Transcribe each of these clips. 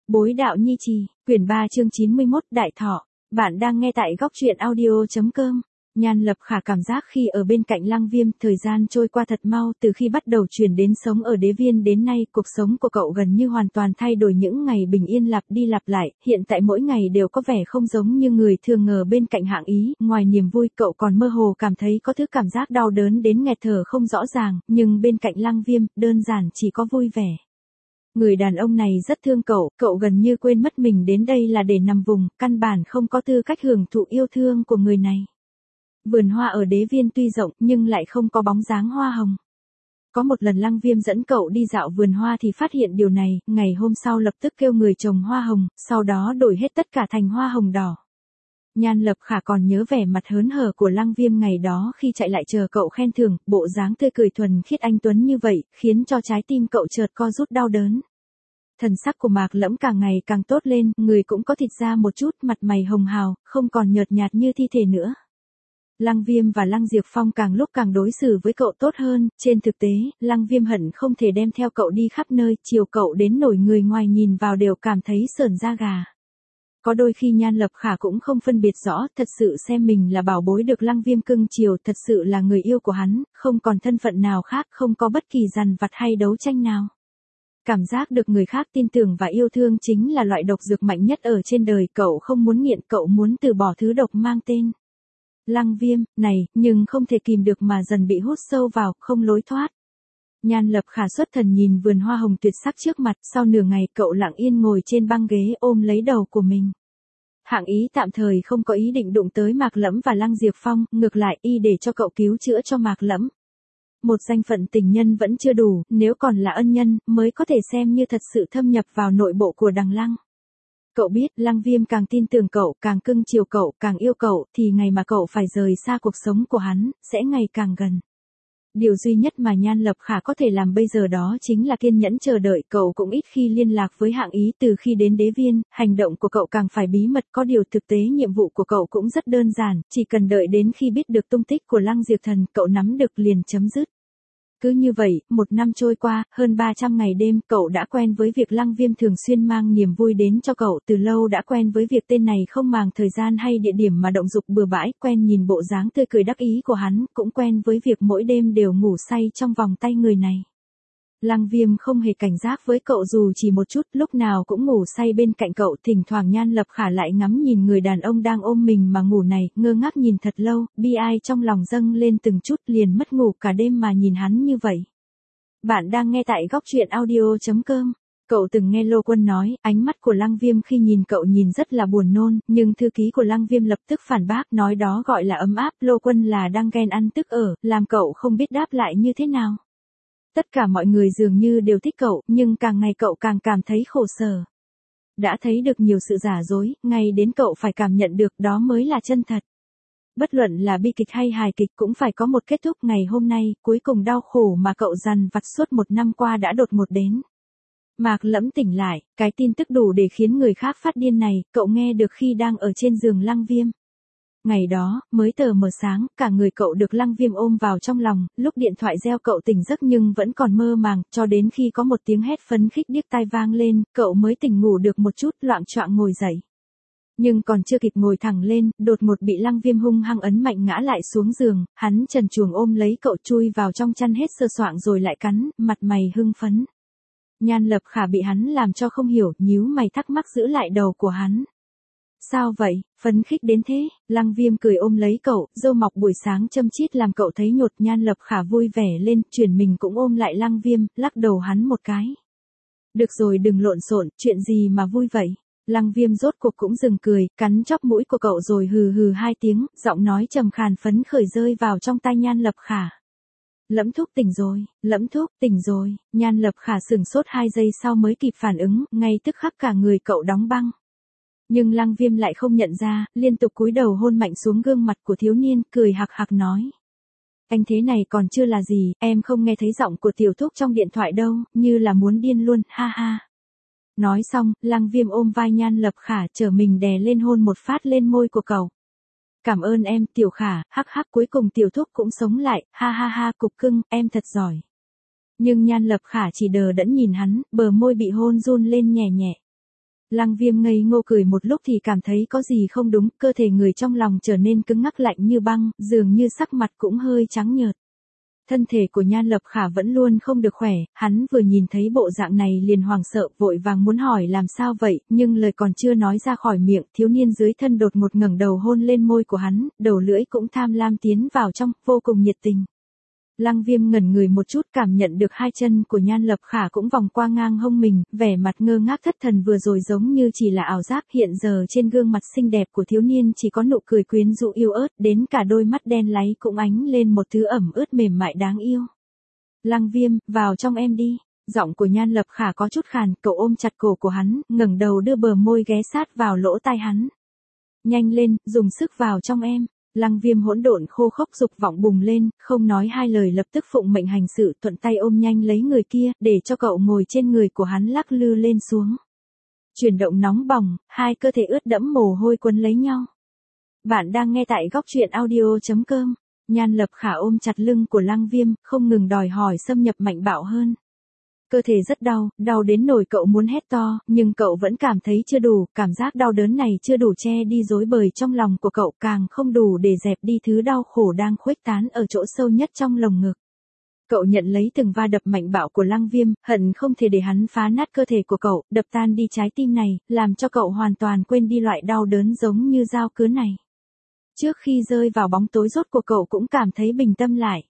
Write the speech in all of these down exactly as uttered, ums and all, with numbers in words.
Bối đạo nhi trì, quyển ba chương chín mươi mốt Đại Thọ. Bạn đang nghe tại góc truyện audio.com. Nhan Lập Khả cảm giác khi ở bên cạnh Lăng Viêm, thời gian trôi qua thật mau. Từ khi bắt đầu chuyển đến sống ở Đế Viên đến nay, cuộc sống của cậu gần như hoàn toàn thay đổi. Những ngày bình yên lặp đi lặp lại, hiện tại mỗi ngày đều có vẻ không giống như người thường ngờ. Bên cạnh Hạng Ý, ngoài niềm vui, cậu còn mơ hồ cảm thấy có thứ cảm giác đau đớn đến nghẹt thở không rõ ràng, nhưng bên cạnh Lăng Viêm, đơn giản chỉ có vui vẻ. Người đàn ông này rất thương cậu, cậu gần như quên mất mình đến đây là để nằm vùng, căn bản không có tư cách hưởng thụ yêu thương của người này. Vườn hoa ở Đế Viên tuy rộng nhưng lại không có bóng dáng hoa hồng. Có một lần Lăng Viêm dẫn cậu đi dạo vườn hoa thì phát hiện điều này, ngày hôm sau lập tức kêu người trồng hoa hồng, sau đó đổi hết tất cả thành hoa hồng đỏ. Nhan Lập Khả còn nhớ vẻ mặt hớn hở của Lăng Viêm ngày đó khi chạy lại chờ cậu khen thưởng, bộ dáng tươi cười thuần khiết anh tuấn như vậy, khiến cho trái tim cậu chợt co rút đau đớn. Thần sắc của Mạc Lẫm càng ngày càng tốt lên, người cũng có thịt ra một chút, mặt mày hồng hào, không còn nhợt nhạt như thi thể nữa. Lăng Viêm và Lăng Diệp Phong càng lúc càng đối xử với cậu tốt hơn, trên thực tế, Lăng Viêm hận không thể đem theo cậu đi khắp nơi, chiều cậu đến nổi người ngoài nhìn vào đều cảm thấy sởn da gà. Có đôi khi Nhan Lập Khả cũng không phân biệt rõ, thật sự xem mình là bảo bối được Lăng Viêm cưng chiều, thật sự là người yêu của hắn, không còn thân phận nào khác, không có bất kỳ dằn vặt hay đấu tranh nào. Cảm giác được người khác tin tưởng và yêu thương chính là loại độc dược mạnh nhất ở trên đời, cậu không muốn nghiện, cậu muốn từ bỏ thứ độc mang tên Lăng Viêm này, nhưng không thể kìm được mà dần bị hút sâu vào, không lối thoát. Nhan Lập Khả xuất thần nhìn vườn hoa hồng tuyệt sắc trước mặt, sau nửa ngày cậu lặng yên ngồi trên băng ghế ôm lấy đầu của mình. Hạng Ý tạm thời không có ý định đụng tới Mạc Lẫm và Lăng Diệp Phong, ngược lại y để cho cậu cứu chữa cho Mạc Lẫm. Một danh phận tình nhân vẫn chưa đủ, nếu còn là ân nhân, mới có thể xem như thật sự thâm nhập vào nội bộ của đằng Lăng. Cậu biết, Lăng Viêm càng tin tưởng cậu, càng cưng chiều cậu, càng yêu cậu, thì ngày mà cậu phải rời xa cuộc sống của hắn, sẽ ngày càng gần. Điều duy nhất mà Nhan Lập Khả có thể làm bây giờ đó chính là kiên nhẫn chờ đợi, cậu cũng ít khi liên lạc với Hạng Ý từ khi đến Đế Viên, hành động của cậu càng phải bí mật, có điều thực tế nhiệm vụ của cậu cũng rất đơn giản, chỉ cần đợi đến khi biết được tung tích của Lăng Diệp Thần, cậu nắm được liền chấm dứt. Cứ như vậy, một năm trôi qua, hơn ba trăm ngày đêm, cậu đã quen với việc Lăng Viêm thường xuyên mang niềm vui đến cho cậu, từ lâu đã quen với việc tên này không màng thời gian hay địa điểm mà động dục bừa bãi, quen nhìn bộ dáng tươi cười đắc ý của hắn, cũng quen với việc mỗi đêm đều ngủ say trong vòng tay người này. Lăng Viêm không hề cảnh giác với cậu dù chỉ một chút, lúc nào cũng ngủ say bên cạnh cậu, thỉnh thoảng Nhan Lập Khả lại ngắm nhìn người đàn ông đang ôm mình mà ngủ này, ngơ ngác nhìn thật lâu, bi ai trong lòng dâng lên từng chút, liền mất ngủ cả đêm mà nhìn hắn như vậy. Bạn đang nghe tại góc truyện audio.com. Cậu từng nghe Lô Quân nói, ánh mắt của Lăng Viêm khi nhìn cậu nhìn rất là buồn nôn, nhưng thư ký của Lăng Viêm lập tức phản bác, nói đó gọi là ấm áp, Lô Quân là đang ghen ăn tức ở, làm cậu không biết đáp lại như thế nào. Tất cả mọi người dường như đều thích cậu, nhưng càng ngày cậu càng cảm thấy khổ sở. Đã thấy được nhiều sự giả dối, ngay đến cậu phải cảm nhận được đó mới là chân thật. Bất luận là bi kịch hay hài kịch cũng phải có một kết thúc, ngày hôm nay, cuối cùng đau khổ mà cậu dằn vặt suốt một năm qua đã đột ngột đến. Mạc Lẫm tỉnh lại, cái tin tức đủ để khiến người khác phát điên này, cậu nghe được khi đang ở trên giường Lăng Viêm. Ngày đó, mới tờ mờ sáng, cả người cậu được Lăng Viêm ôm vào trong lòng, lúc điện thoại reo cậu tỉnh giấc nhưng vẫn còn mơ màng, cho đến khi có một tiếng hét phấn khích điếc tai vang lên, cậu mới tỉnh ngủ được một chút, loạng choạng ngồi dậy. Nhưng còn chưa kịp ngồi thẳng lên, đột ngột bị Lăng Viêm hung hăng ấn mạnh ngã lại xuống giường, hắn trần truồng ôm lấy cậu chui vào trong chăn hết sơ soạng rồi lại cắn, mặt mày hưng phấn. Nhan Lập Khả bị hắn làm cho không hiểu, nhíu mày thắc mắc giữ lại đầu của hắn. Sao vậy, phấn khích đến thế? Lăng Viêm cười ôm lấy cậu, râu mọc buổi sáng châm chít làm cậu thấy nhột. Nhan Lập Khả vui vẻ lên, chuyển mình cũng ôm lại Lăng Viêm, lắc đầu hắn một cái. Được rồi, đừng lộn xộn, chuyện gì mà vui vậy? Lăng Viêm rốt cuộc cũng dừng cười, cắn chóp mũi của cậu rồi hừ hừ hai tiếng, giọng nói trầm khàn phấn khởi rơi vào trong tai Nhan Lập Khả. Lẫm Thúc tỉnh rồi, Lẫm Thúc tỉnh rồi. Nhan Lập Khả sửng sốt hai giây sau mới kịp phản ứng, ngay tức khắc cả người cậu đóng băng. Nhưng Lăng Viêm lại không nhận ra, liên tục cúi đầu hôn mạnh xuống gương mặt của thiếu niên, cười hạc hạc nói. Anh thế này còn chưa là gì, em không nghe thấy giọng của tiểu thúc trong điện thoại đâu, như là muốn điên luôn, ha ha. Nói xong, Lăng Viêm ôm vai Nhan Lập Khả, trở mình đè lên hôn một phát lên môi của cậu. Cảm ơn em, Tiểu Khả, hắc hắc, cuối cùng tiểu thúc cũng sống lại, ha ha ha, cục cưng, em thật giỏi. Nhưng Nhan Lập Khả chỉ đờ đẫn nhìn hắn, bờ môi bị hôn run lên nhẹ nhẹ. Lăng Viêm ngây ngô cười một lúc thì cảm thấy có gì không đúng, cơ thể người trong lòng trở nên cứng ngắc lạnh như băng, dường như sắc mặt cũng hơi trắng nhợt. Thân thể của Nhan Lập Khả vẫn luôn không được khỏe, hắn vừa nhìn thấy bộ dạng này liền hoảng sợ, vội vàng muốn hỏi làm sao vậy, nhưng lời còn chưa nói ra khỏi miệng, thiếu niên dưới thân đột ngột ngẩng đầu hôn lên môi của hắn, đầu lưỡi cũng tham lam tiến vào trong, vô cùng nhiệt tình. Lăng Viêm ngẩn người một chút, cảm nhận được hai chân của Nhan Lập Khả cũng vòng qua ngang hông mình, vẻ mặt ngơ ngác thất thần vừa rồi giống như chỉ là ảo giác, hiện giờ trên gương mặt xinh đẹp của thiếu niên chỉ có nụ cười quyến rũ yêu ớt, đến cả đôi mắt đen láy cũng ánh lên một thứ ẩm ướt mềm mại đáng yêu. Lăng Viêm, vào trong em đi. Giọng của Nhan Lập Khả có chút khàn, cậu ôm chặt cổ của hắn, ngẩng đầu đưa bờ môi ghé sát vào lỗ tai hắn. Nhanh lên, dùng sức vào trong em. Lăng Viêm hỗn độn khô khốc dục vọng bùng lên, không nói hai lời lập tức phụng mệnh hành sự, thuận tay ôm nhanh lấy người kia, để cho cậu ngồi trên người của hắn lắc lư lên xuống. Chuyển động nóng bỏng, hai cơ thể ướt đẫm mồ hôi quấn lấy nhau. Bạn đang nghe tại góc truyện audio chấm com. Nhan Lập Khả ôm chặt lưng của Lăng Viêm, không ngừng đòi hỏi xâm nhập mạnh bạo hơn. Cơ thể rất đau, đau đến nỗi cậu muốn hét to, nhưng cậu vẫn cảm thấy chưa đủ, cảm giác đau đớn này chưa đủ che đi rối bời trong lòng của cậu, càng không đủ để dẹp đi thứ đau khổ đang khuếch tán ở chỗ sâu nhất trong lồng ngực. Cậu nhận lấy từng va đập mạnh bạo của Lăng Viêm, hận không thể để hắn phá nát cơ thể của cậu, đập tan đi trái tim này, làm cho cậu hoàn toàn quên đi loại đau đớn giống như dao cứa này. Trước khi rơi vào bóng tối rốt cuộc cậu cũng cảm thấy bình tâm lại.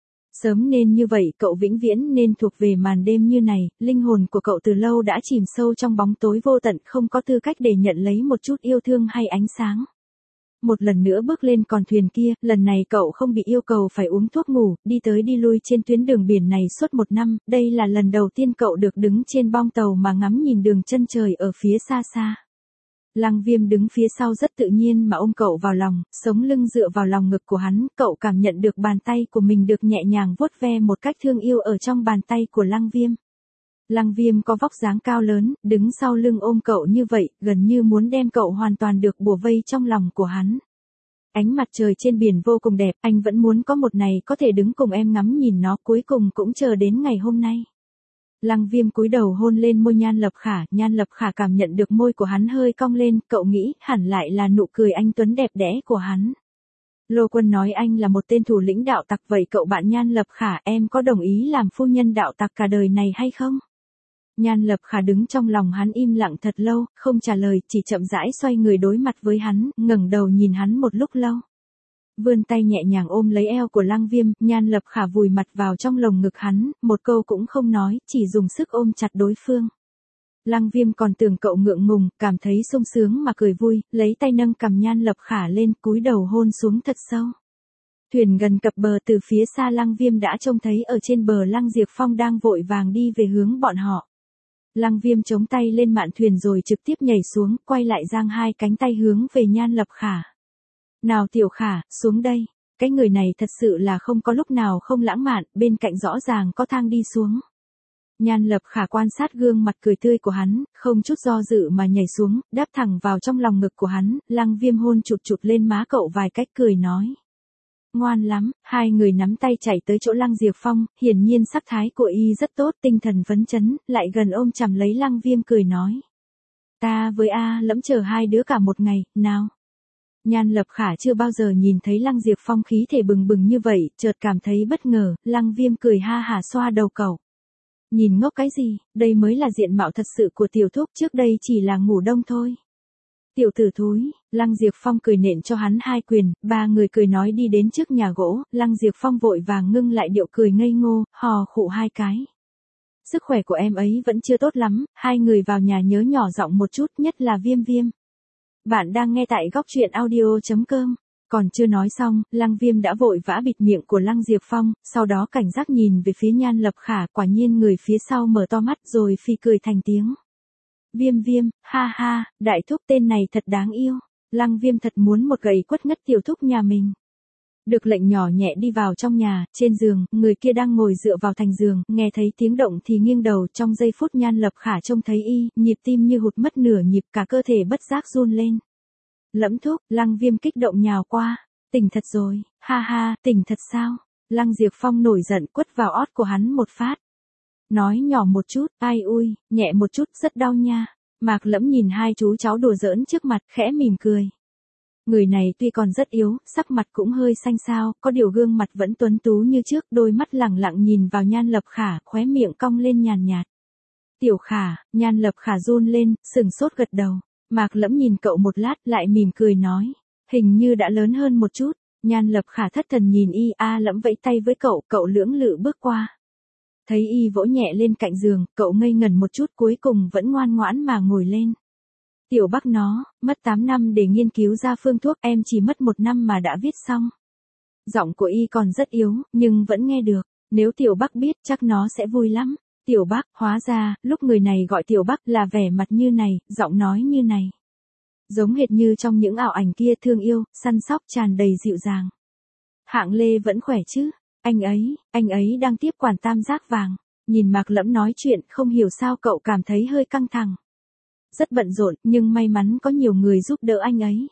Sớm nên như vậy, cậu vĩnh viễn nên thuộc về màn đêm như này, linh hồn của cậu từ lâu đã chìm sâu trong bóng tối vô tận, không có tư cách để nhận lấy một chút yêu thương hay ánh sáng. Một lần nữa bước lên con thuyền kia, lần này cậu không bị yêu cầu phải uống thuốc ngủ, đi tới đi lui trên tuyến đường biển này suốt một năm, đây là lần đầu tiên cậu được đứng trên bong tàu mà ngắm nhìn đường chân trời ở phía xa xa. Lăng Viêm đứng phía sau rất tự nhiên mà ôm cậu vào lòng, sống lưng dựa vào lòng ngực của hắn, cậu cảm nhận được bàn tay của mình được nhẹ nhàng vuốt ve một cách thương yêu ở trong bàn tay của Lăng Viêm. Lăng Viêm có vóc dáng cao lớn, đứng sau lưng ôm cậu như vậy, gần như muốn đem cậu hoàn toàn được bủa vây trong lòng của hắn. Ánh mặt trời trên biển vô cùng đẹp, anh vẫn muốn có một ngày có thể đứng cùng em ngắm nhìn nó, cuối cùng cũng chờ đến ngày hôm nay. Lăng Viêm cúi đầu hôn lên môi Nhan Lập Khả, Nhan Lập Khả cảm nhận được môi của hắn hơi cong lên, cậu nghĩ hẳn lại là nụ cười anh tuấn đẹp đẽ của hắn. Lô Quân nói anh là một tên thủ lĩnh đạo tặc, vậy cậu bạn Nhan Lập Khả, em có đồng ý làm phu nhân đạo tặc cả đời này hay không? Nhan Lập Khả đứng trong lòng hắn im lặng thật lâu, không trả lời, chỉ chậm rãi xoay người đối mặt với hắn, ngẩng đầu nhìn hắn một lúc lâu. Vươn tay nhẹ nhàng ôm lấy eo của Lăng Viêm, Nhan Lập Khả vùi mặt vào trong lồng ngực hắn, một câu cũng không nói, chỉ dùng sức ôm chặt đối phương. Lăng Viêm còn tưởng cậu ngượng ngùng, cảm thấy sung sướng mà cười vui, lấy tay nâng cằm Nhan Lập Khả lên, cúi đầu hôn xuống thật sâu. Thuyền gần cập bờ, từ phía xa Lăng Viêm đã trông thấy ở trên bờ Lăng Diệp Phong đang vội vàng đi về hướng bọn họ. Lăng Viêm chống tay lên mạn thuyền rồi trực tiếp nhảy xuống, quay lại giang hai cánh tay hướng về Nhan Lập Khả. Nào Tiểu Khả, xuống đây. Cái người này thật sự là không có lúc nào không lãng mạn, bên cạnh rõ ràng có thang đi xuống. Nhan Lập Khả quan sát gương mặt cười tươi của hắn, không chút do dự mà nhảy xuống, đáp thẳng vào trong lòng ngực của hắn, Lăng Viêm hôn chụt chụt lên má cậu vài cách cười nói. Ngoan lắm, hai người nắm tay chạy tới chỗ Lăng Diệp Phong, hiển nhiên sắc thái của y rất tốt, tinh thần phấn chấn, lại gần ôm chầm lấy Lăng Viêm cười nói. Ta với A lẫm chờ hai đứa cả một ngày, nào. Nhan Lập Khả chưa bao giờ nhìn thấy Lăng Diệp Phong khí thể bừng bừng như vậy, chợt cảm thấy bất ngờ, Lăng Viêm cười ha hả xoa đầu cậu. Nhìn ngốc cái gì, đây mới là diện mạo thật sự của tiểu thúc, trước đây chỉ là ngủ đông thôi. Tiểu tử thúi, Lăng Diệp Phong cười nện cho hắn hai quyền, ba người cười nói đi đến trước nhà gỗ, Lăng Diệp Phong vội vàng ngưng lại điệu cười ngây ngô, hò khụ hai cái. Sức khỏe của em ấy vẫn chưa tốt lắm, hai người vào nhà nhớ nhỏ giọng một chút, nhất là Viêm Viêm. Bạn đang nghe tại góc truyện audio chấm com. Còn chưa nói xong, Lăng Viêm đã vội vã bịt miệng của Lăng Diệp Phong, sau đó cảnh giác nhìn về phía Nhan Lập Khả, quả nhiên người phía sau mở to mắt rồi phì cười thành tiếng. Viêm Viêm, ha ha, đại thúc tên này thật đáng yêu. Lăng Viêm thật muốn một gậy quất ngất tiểu thúc nhà mình. Được lệnh nhỏ nhẹ đi vào trong nhà, trên giường, người kia đang ngồi dựa vào thành giường, nghe thấy tiếng động thì nghiêng đầu, trong giây phút Nhan Lập Khả trông thấy y, nhịp tim như hụt mất nửa nhịp, cả cơ thể bất giác run lên. Lẫm thúc, Lăng Viêm kích động nhào qua, tỉnh thật rồi, ha ha, tỉnh thật sao? Lăng Diệp Phong nổi giận quất vào ót của hắn một phát. Nói nhỏ một chút, ai ui, nhẹ một chút, rất đau nha. Mạc Lẫm nhìn hai chú cháu đùa giỡn trước mặt, khẽ mỉm cười. Người này tuy còn rất yếu, sắc mặt cũng hơi xanh xao, có điều gương mặt vẫn tuấn tú như trước, đôi mắt lẳng lặng nhìn vào Nhan Lập Khả, khóe miệng cong lên nhàn nhạt. Tiểu Khả, Nhan Lập Khả run lên, sừng sốt gật đầu. Mạc Lẫm nhìn cậu một lát, lại mỉm cười nói, hình như đã lớn hơn một chút. Nhan Lập Khả thất thần nhìn y, A Lẫm vẫy tay với cậu, cậu lưỡng lự bước qua. Thấy y vỗ nhẹ lên cạnh giường, cậu ngây ngần một chút, cuối cùng vẫn ngoan ngoãn mà ngồi lên. Tiểu Bắc nó, mất tám năm để nghiên cứu ra phương thuốc, em chỉ mất một năm mà đã viết xong. Giọng của y còn rất yếu, nhưng vẫn nghe được. Nếu Tiểu Bắc biết, chắc nó sẽ vui lắm. Tiểu Bắc, hóa ra, lúc người này gọi Tiểu Bắc là vẻ mặt như này, giọng nói như này. Giống hệt như trong những ảo ảnh kia, thương yêu, săn sóc, tràn đầy dịu dàng. Hạng Lê vẫn khỏe chứ? Anh ấy, anh ấy đang tiếp quản Tam Giác Vàng. Nhìn Mạc Lẫm nói chuyện, không hiểu sao cậu cảm thấy hơi căng thẳng. Rất bận rộn, nhưng may mắn có nhiều người giúp đỡ anh ấy.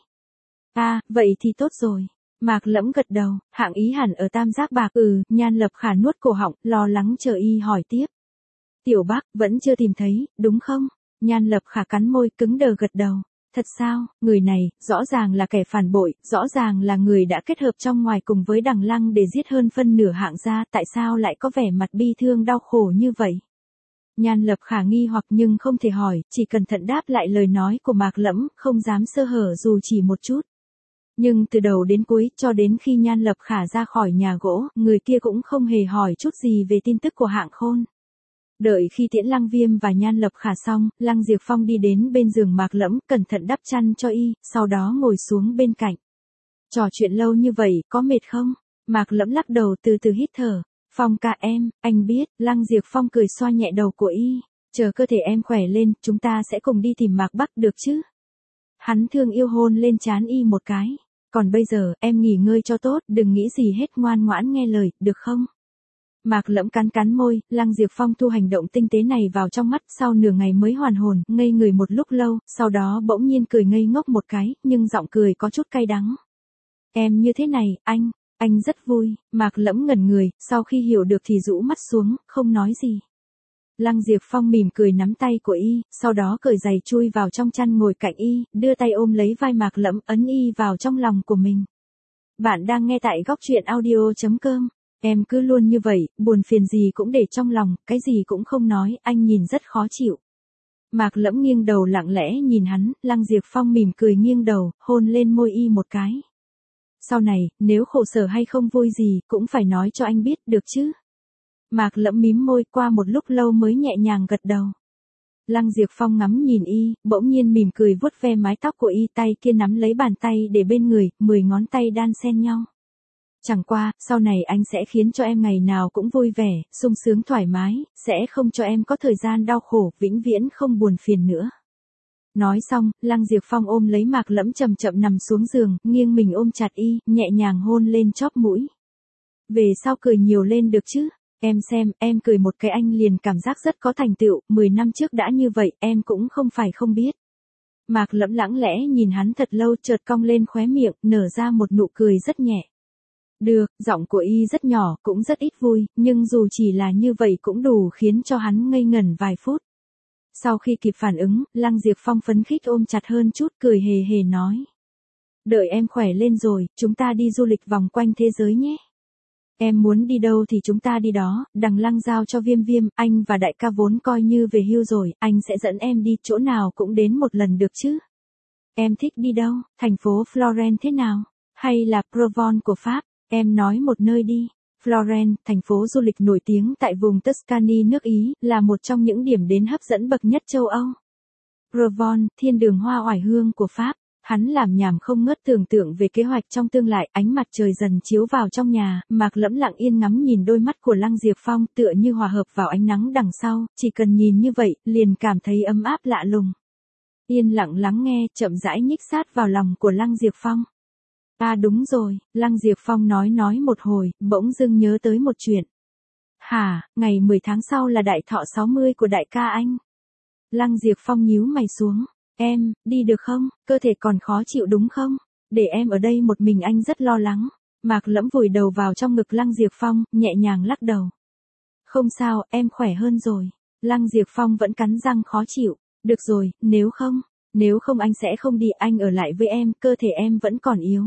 À, vậy thì tốt rồi. Mạc Lẫm gật đầu, Hạng ý hẳn ở Tam Giác Bạc. Ừ, Nhan Lập Khả nuốt cổ họng, lo lắng chờ y hỏi tiếp. Tiểu Bắc, vẫn chưa tìm thấy, đúng không? Nhan Lập Khả cắn môi, cứng đờ gật đầu. Thật sao, người này, rõ ràng là kẻ phản bội, rõ ràng là người đã kết hợp trong ngoài cùng với Đằng Lăng để giết hơn phân nửa Hạng gia, tại sao lại có vẻ mặt bi thương đau khổ như vậy? Nhan Lập Khả nghi hoặc nhưng không thể hỏi, chỉ cẩn thận đáp lại lời nói của Mạc Lẫm, không dám sơ hở dù chỉ một chút. Nhưng từ đầu đến cuối, cho đến khi Nhan Lập Khả ra khỏi nhà gỗ, người kia cũng không hề hỏi chút gì về tin tức của Hạng Khôn. Đợi khi tiễn Lăng Viêm và Nhan Lập Khả xong, Lăng Diệp Phong đi đến bên giường Mạc Lẫm, cẩn thận đắp chăn cho y, sau đó ngồi xuống bên cạnh. Trò chuyện lâu như vậy, có mệt không? Mạc Lẫm lắc đầu từ từ hít thở. Phong ca em, anh biết, Lăng Diệp Phong cười xoa nhẹ đầu của y. Chờ cơ thể em khỏe lên, chúng ta sẽ cùng đi tìm Mạc Bắc được chứ? Hắn thương yêu hôn lên trán y một cái. Còn bây giờ, em nghỉ ngơi cho tốt, đừng nghĩ gì hết, ngoan ngoãn nghe lời, được không? Mạc Lẫm cắn cắn môi, Lăng Diệp Phong thu hành động tinh tế này vào trong mắt, sau nửa ngày mới hoàn hồn, ngây người một lúc lâu, sau đó bỗng nhiên cười ngây ngốc một cái, nhưng giọng cười có chút cay đắng. Em như thế này, anh, anh rất vui. Mạc Lẫm ngẩn người, sau khi hiểu được thì rũ mắt xuống, không nói gì. Lăng Diệp Phong mỉm cười nắm tay của y, sau đó cởi giày chui vào trong chăn ngồi cạnh y, đưa tay ôm lấy vai Mạc Lẫm, ấn y vào trong lòng của mình. Bạn đang nghe tại góc truyện audio chấm com. Em cứ luôn như vậy, buồn phiền gì cũng để trong lòng, cái gì cũng không nói, anh nhìn rất khó chịu. Mạc Lẫm nghiêng đầu lặng lẽ nhìn hắn, Lăng Diệp Phong mỉm cười nghiêng đầu, hôn lên môi y một cái. Sau này, nếu khổ sở hay không vui gì, cũng phải nói cho anh biết, được chứ? Mạc Lẫm mím môi, qua một lúc lâu mới nhẹ nhàng gật đầu. Lăng Diệp Phong ngắm nhìn y, bỗng nhiên mỉm cười vuốt ve mái tóc của y, tay kia nắm lấy bàn tay để bên người, mười ngón tay đan xen nhau. Chẳng qua, sau này anh sẽ khiến cho em ngày nào cũng vui vẻ, sung sướng thoải mái, sẽ không cho em có thời gian đau khổ, vĩnh viễn không buồn phiền nữa. Nói xong, Lăng Diệp Phong ôm lấy Mạc Lẫm chậm chậm nằm xuống giường, nghiêng mình ôm chặt y, nhẹ nhàng hôn lên chóp mũi. Về sau cười nhiều lên được chứ? Em xem, em cười một cái anh liền cảm giác rất có thành tựu, mười năm trước đã như vậy, em cũng không phải không biết. Mạc Lẫm lặng lẽ nhìn hắn thật lâu, chợt cong lên khóe miệng, nở ra một nụ cười rất nhẹ. Được, giọng của y rất nhỏ, cũng rất ít vui, nhưng dù chỉ là như vậy cũng đủ khiến cho hắn ngây ngẩn vài phút. Sau khi kịp phản ứng, Lăng Diệp Phong phấn khích ôm chặt hơn chút, cười hề hề nói. Đợi em khỏe lên rồi, chúng ta đi du lịch vòng quanh thế giới nhé. Em muốn đi đâu thì chúng ta đi đó, Đằng Lăng giao cho Viêm Viêm, anh và đại ca vốn coi như về hưu rồi, anh sẽ dẫn em đi, chỗ nào cũng đến một lần được chứ. Em thích đi đâu, thành phố Florence thế nào? Hay là Provence của Pháp? Em nói một nơi đi. Florence, thành phố du lịch nổi tiếng tại vùng Tuscany nước Ý, là một trong những điểm đến hấp dẫn bậc nhất châu Âu. Provence, thiên đường hoa oải hương của Pháp. Hắn làm nhảm không ngớt tưởng tượng về kế hoạch trong tương lai, ánh mặt trời dần chiếu vào trong nhà, Mạc Lẫm lặng yên ngắm nhìn đôi mắt của Lăng Diệp Phong tựa như hòa hợp vào ánh nắng đằng sau, chỉ cần nhìn như vậy, liền cảm thấy ấm áp lạ lùng. Yên lặng lắng nghe, chậm rãi nhích sát vào lòng của Lăng Diệp Phong. À đúng rồi, Lăng Diệp Phong nói nói một hồi, bỗng dưng nhớ tới một chuyện. Hả, ngày mười tháng sau là đại thọ sáu mươi của đại ca anh. Lăng Diệp Phong nhíu mày xuống. Em, đi được không, cơ thể còn khó chịu đúng không? Để em ở đây một mình anh rất lo lắng. Mạc Lẫm vùi đầu vào trong ngực Lăng Diệp Phong, nhẹ nhàng lắc đầu. Không sao, em khỏe hơn rồi. Lăng Diệp Phong vẫn cắn răng khó chịu. Được rồi, nếu không, nếu không anh sẽ không đi, anh ở lại với em, cơ thể em vẫn còn yếu.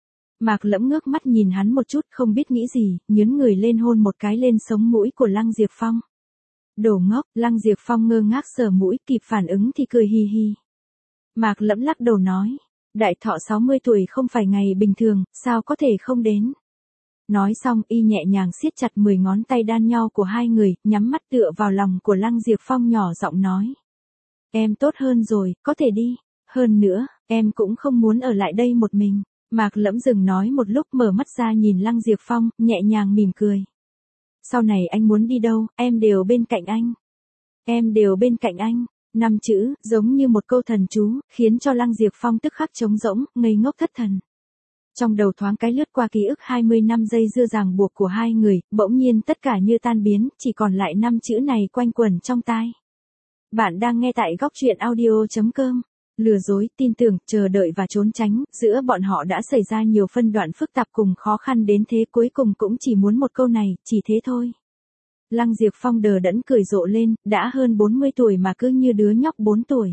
Mạc Lẫm ngước mắt nhìn hắn một chút không biết nghĩ gì, nhướng người lên hôn một cái lên sống mũi của Lăng Diệp Phong. Đồ ngốc, Lăng Diệp Phong ngơ ngác sờ mũi, kịp phản ứng thì cười hi hi. Mạc Lẫm lắc đầu nói, đại thọ sáu mươi tuổi không phải ngày bình thường, sao có thể không đến. Nói xong y nhẹ nhàng siết chặt mười ngón tay đan nhau của hai người, nhắm mắt tựa vào lòng của Lăng Diệp Phong nhỏ giọng nói. Em tốt hơn rồi, có thể đi. Hơn nữa, em cũng không muốn ở lại đây một mình. Mạc Lẫm dừng nói một lúc mở mắt ra nhìn Lăng Diệp Phong, nhẹ nhàng mỉm cười. Sau này anh muốn đi đâu, em đều bên cạnh anh. Em đều bên cạnh anh. Năm chữ, giống như một câu thần chú, khiến cho Lăng Diệp Phong tức khắc trống rỗng, ngây ngốc thất thần. Trong đầu thoáng cái lướt qua ký ức hai mươi năm dây dưa ràng buộc của hai người, bỗng nhiên tất cả như tan biến, chỉ còn lại năm chữ này quanh quẩn trong tai. Bạn đang nghe tại góc truyện audio chấm com. Lừa dối, tin tưởng, chờ đợi và trốn tránh, giữa bọn họ đã xảy ra nhiều phân đoạn phức tạp cùng khó khăn đến thế, cuối cùng cũng chỉ muốn một câu này, chỉ thế thôi. Lăng Diệp Phong đờ đẫn cười rộ lên, đã hơn bốn mươi tuổi mà cứ như đứa nhóc bốn tuổi.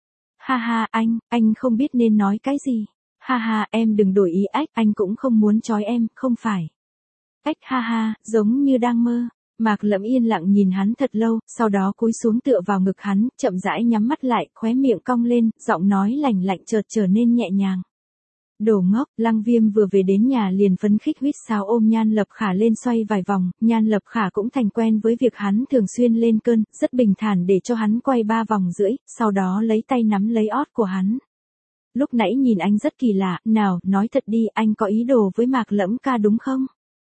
Ha ha, anh, anh không biết nên nói cái gì. Ha ha, em đừng đổi ý ách, anh cũng không muốn trói em, không phải. Ách ha ha, giống như đang mơ. Mạc Lẫm yên lặng nhìn hắn thật lâu, sau đó cúi xuống tựa vào ngực hắn, chậm rãi nhắm mắt lại, khóe miệng cong lên, giọng nói lành lạnh chợt trở nên nhẹ nhàng. Đồ ngốc, Lăng Viêm vừa về đến nhà liền phấn khích huýt sáo ôm Nhan Lập Khả lên xoay vài vòng, Nhan Lập Khả cũng thành quen với việc hắn thường xuyên lên cơn, rất bình thản để cho hắn quay ba vòng rưỡi, sau đó lấy tay nắm lấy ót của hắn. Lúc nãy nhìn anh rất kỳ lạ, nào, nói thật đi, anh có ý đồ với Mạc Lẫm ca đúng không?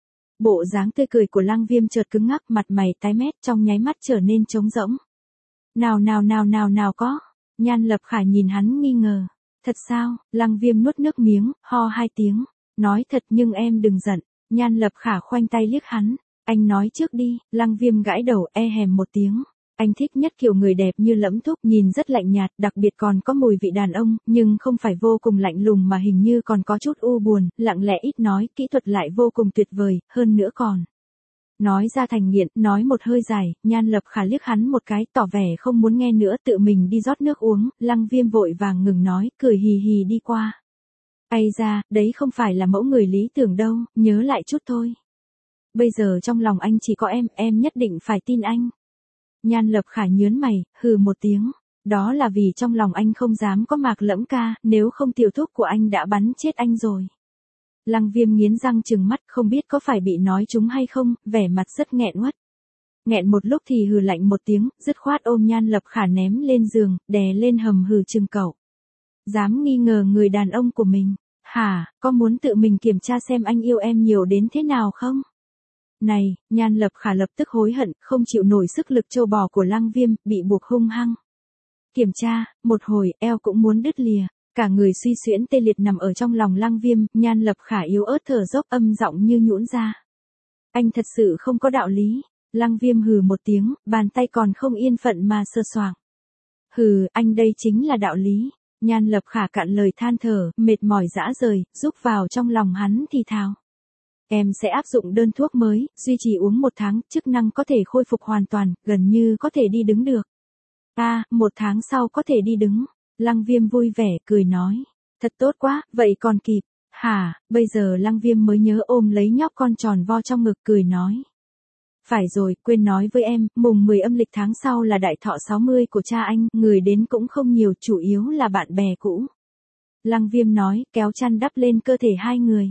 Bộ dáng tươi cười của Lăng Viêm chợt cứng ngắc, mặt mày tái mét, trong nháy mắt trở nên trống rỗng. Nào nào nào nào nào có. Nhan Lập Khả nhìn hắn nghi ngờ. Thật sao? Lăng Viêm nuốt nước miếng, ho hai tiếng. Nói thật nhưng em đừng giận. Nhan Lập Khả khoanh tay liếc hắn. Anh nói trước đi. Lăng Viêm gãi đầu e hèm một tiếng. Anh thích nhất kiểu người đẹp như Lẫm Thúc, nhìn rất lạnh nhạt, đặc biệt còn có mùi vị đàn ông, nhưng không phải vô cùng lạnh lùng mà hình như còn có chút u buồn, lặng lẽ ít nói, kỹ thuật lại vô cùng tuyệt vời, hơn nữa còn. Nói ra thành nghiện, nói một hơi dài, Nhan Lập Khả liếc hắn một cái, tỏ vẻ không muốn nghe nữa, tự mình đi rót nước uống, Lăng Viêm vội vàng ngừng nói, cười hì hì đi qua. Ây da, đấy không phải là mẫu người lý tưởng đâu, nhớ lại chút thôi. Bây giờ trong lòng anh chỉ có em, em nhất định phải tin anh. Nhan Lập Khả nhớn mày, hừ một tiếng. Đó là vì trong lòng anh không dám có Mạc Lẫm ca, nếu không tiểu thúc của anh đã bắn chết anh rồi. Lăng Viêm nghiến răng trừng mắt, không biết có phải bị nói trúng hay không, vẻ mặt rất nghẹn uất. Nghẹn một lúc thì hừ lạnh một tiếng, dứt khoát ôm Nhan Lập Khả ném lên giường, đè lên hầm hừ chừng cậu. Dám nghi ngờ người đàn ông của mình. Hả, có muốn tự mình kiểm tra xem anh yêu em nhiều đến thế nào không? Này, Nhan Lập Khả lập tức hối hận, không chịu nổi sức lực trâu bò của Lăng Viêm, bị buộc hung hăng. Kiểm tra, một hồi, eo cũng muốn đứt lìa, cả người suy xuyễn tê liệt nằm ở trong lòng Lăng Viêm, Nhan Lập Khả yếu ớt thở dốc, âm giọng như nhũn ra. Anh thật sự không có đạo lý. Lăng Viêm hừ một tiếng, bàn tay còn không yên phận mà sờ soạng. Hừ, anh đây chính là đạo lý. Nhan Lập Khả cạn lời than thở, mệt mỏi rã rời, rúc vào trong lòng hắn thì thào. Em sẽ áp dụng đơn thuốc mới, duy trì uống một tháng, chức năng có thể khôi phục hoàn toàn, gần như có thể đi đứng được. À, một tháng sau có thể đi đứng. Lăng Viêm vui vẻ, cười nói. Thật tốt quá, vậy còn kịp. Hả, bây giờ Lăng Viêm mới nhớ ôm lấy nhóc con tròn vo trong ngực, cười nói. Phải rồi, quên nói với em, mùng mười âm lịch tháng sau là đại thọ sáu mươi của cha anh, người đến cũng không nhiều, chủ yếu là bạn bè cũ. Lăng Viêm nói, kéo chăn đắp lên cơ thể hai người.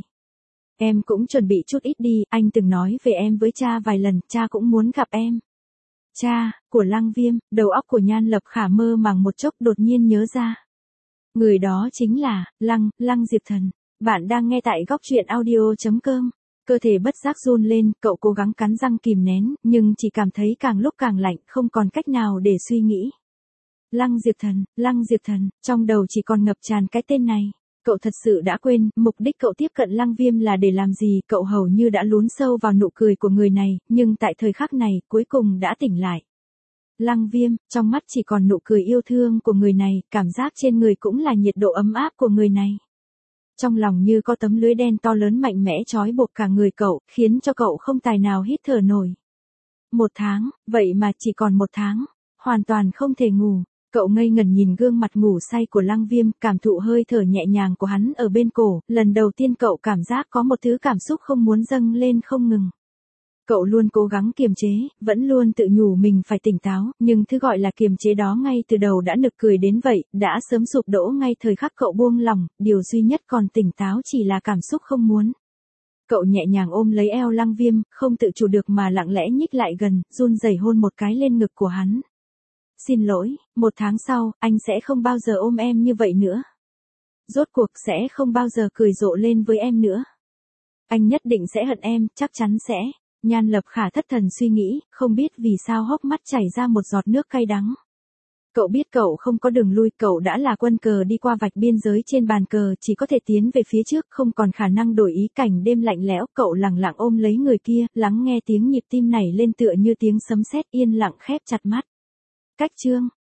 Em cũng chuẩn bị chút ít đi, anh từng nói về em với cha vài lần, cha cũng muốn gặp em. Cha, của Lăng Viêm, đầu óc của Nhan Lập Khả mơ màng một chốc đột nhiên nhớ ra. Người đó chính là, Lăng, Lăng Diệp Thần. Bạn đang nghe tại góc truyện audio chấm com. Cơ thể bất giác run lên, cậu cố gắng cắn răng kìm nén, nhưng chỉ cảm thấy càng lúc càng lạnh, không còn cách nào để suy nghĩ. Lăng Diệp Thần, Lăng Diệp Thần, trong đầu chỉ còn ngập tràn cái tên này. Cậu thật sự đã quên, mục đích cậu tiếp cận Lăng Viêm là để làm gì, cậu hầu như đã lún sâu vào nụ cười của người này, nhưng tại thời khắc này, cuối cùng đã tỉnh lại. Lăng Viêm, trong mắt chỉ còn nụ cười yêu thương của người này, cảm giác trên người cũng là nhiệt độ ấm áp của người này. Trong lòng như có tấm lưới đen to lớn mạnh mẽ trói buộc cả người cậu, khiến cho cậu không tài nào hít thở nổi. Một tháng, vậy mà chỉ còn một tháng, hoàn toàn không thể ngủ. Cậu ngây ngẩn nhìn gương mặt ngủ say của Lăng Viêm, cảm thụ hơi thở nhẹ nhàng của hắn ở bên cổ, lần đầu tiên cậu cảm giác có một thứ cảm xúc không muốn dâng lên không ngừng. Cậu luôn cố gắng kiềm chế, vẫn luôn tự nhủ mình phải tỉnh táo, nhưng thứ gọi là kiềm chế đó ngay từ đầu đã nực cười đến vậy, đã sớm sụp đổ ngay thời khắc cậu buông lỏng, điều duy nhất còn tỉnh táo chỉ là cảm xúc không muốn. Cậu nhẹ nhàng ôm lấy eo Lăng Viêm, không tự chủ được mà lặng lẽ nhích lại gần, run rẩy hôn một cái lên ngực của hắn. Xin lỗi, một tháng sau, anh sẽ không bao giờ ôm em như vậy nữa. Rốt cuộc sẽ không bao giờ cười rộ lên với em nữa. Anh nhất định sẽ hận em, chắc chắn sẽ. Nhan Lập Khả thất thần suy nghĩ, không biết vì sao hốc mắt chảy ra một giọt nước cay đắng. Cậu biết cậu không có đường lui, cậu đã là quân cờ đi qua vạch biên giới trên bàn cờ, chỉ có thể tiến về phía trước, không còn khả năng đổi ý. Cảnh đêm lạnh lẽo, cậu lặng lặng ôm lấy người kia, lắng nghe tiếng nhịp tim nảy lên tựa như tiếng sấm sét, yên lặng khép chặt mắt. Cách chương